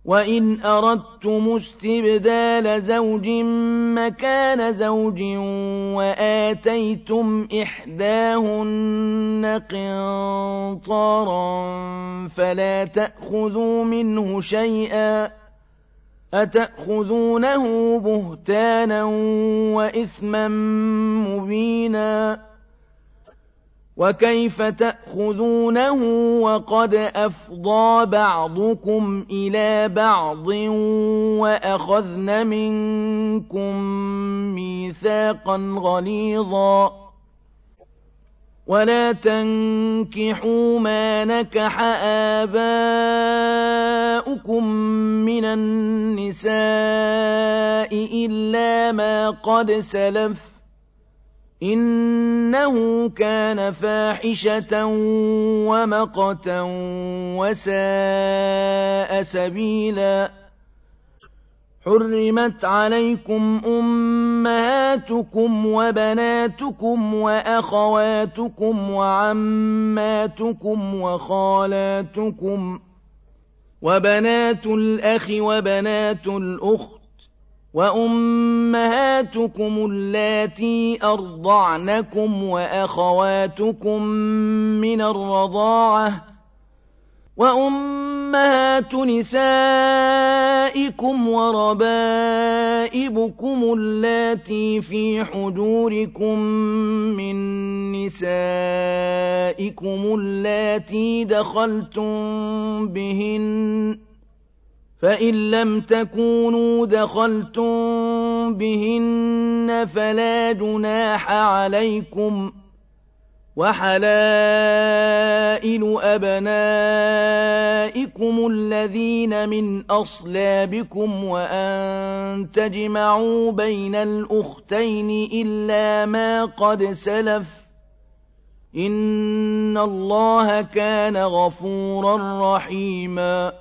وَإِنْ أَرَدتُّمُ اسْتِبْدَالَ زَوْجٍ مَّكَانَ زَوْجٍ وَآتَيْتُمْ إِحْدَاهُنَّ قِنطَارًا فَلَا تَأْخُذُوا مِنْهُ شَيْئًا أَتَأْخُذُونَهُ بُهْتَانًا وَإِثْمًا مُّبِينًا وَكَيْفَ تَأْخُذُونَهُ وَقَدْ أَفْضَىٰ بَعْضُكُمْ إِلَىٰ بَعْضٍ وَأَخَذْنَ مِنكُم مِّيثَاقًا غَلِيظًا وَلَا تَنكِحُوا مَا نَكَحَ آبَاؤُكُم مِّنَ النِّسَاءِ إِلَّا مَا قَدْ سَلَفَ ۚ إِنَّهُ كَانَ فَاحِشَةً وَمَقْتًا وَسَاءَ سَبِيلًا حُرِّمَتْ عَلَيْكُمْ أُمَّهَاتُكُمْ وَبَنَاتُكُمْ وَأَخَوَاتُكُمْ وَعَمَّاتُكُمْ وَخَالَاتُكُمْ وَبَنَاتُ الْأَخِ وَبَنَاتُ الْأُخْتِ وَأُمَّهَاتُكُمُ اللَّاتِي أَرْضَعْنَكُمْ وَأَخَوَاتُكُم مِّنَ الرَّضَاعَةِ وَأُمَّهَاتُ نِسَائِكُمْ وَرَبَائِبُكُمُ اللَّاتِي فِي حُجُورِكُم مِّن نِّسَائِكُمُ اللَّاتِي دَخَلْتُم بِهِنَّ فَإِن لَّمْ تَكُونُوا دَخَلْتُم بِهِنَّ فَلَا جُنَاحَ عَلَيْكُمْ ۚ وَحَلَائِلُ أَبْنَائِكُمُ الَّذِينَ مِنْ أَصْلَابِكُمْ وَأَن تَجْمَعُوا بَيْنَ الْأُخْتَيْنِ إِلَّا مَا قَدْ سَلَفَ ۚ إِنَّ اللَّهَ كَانَ غَفُورًا رَّحِيمًا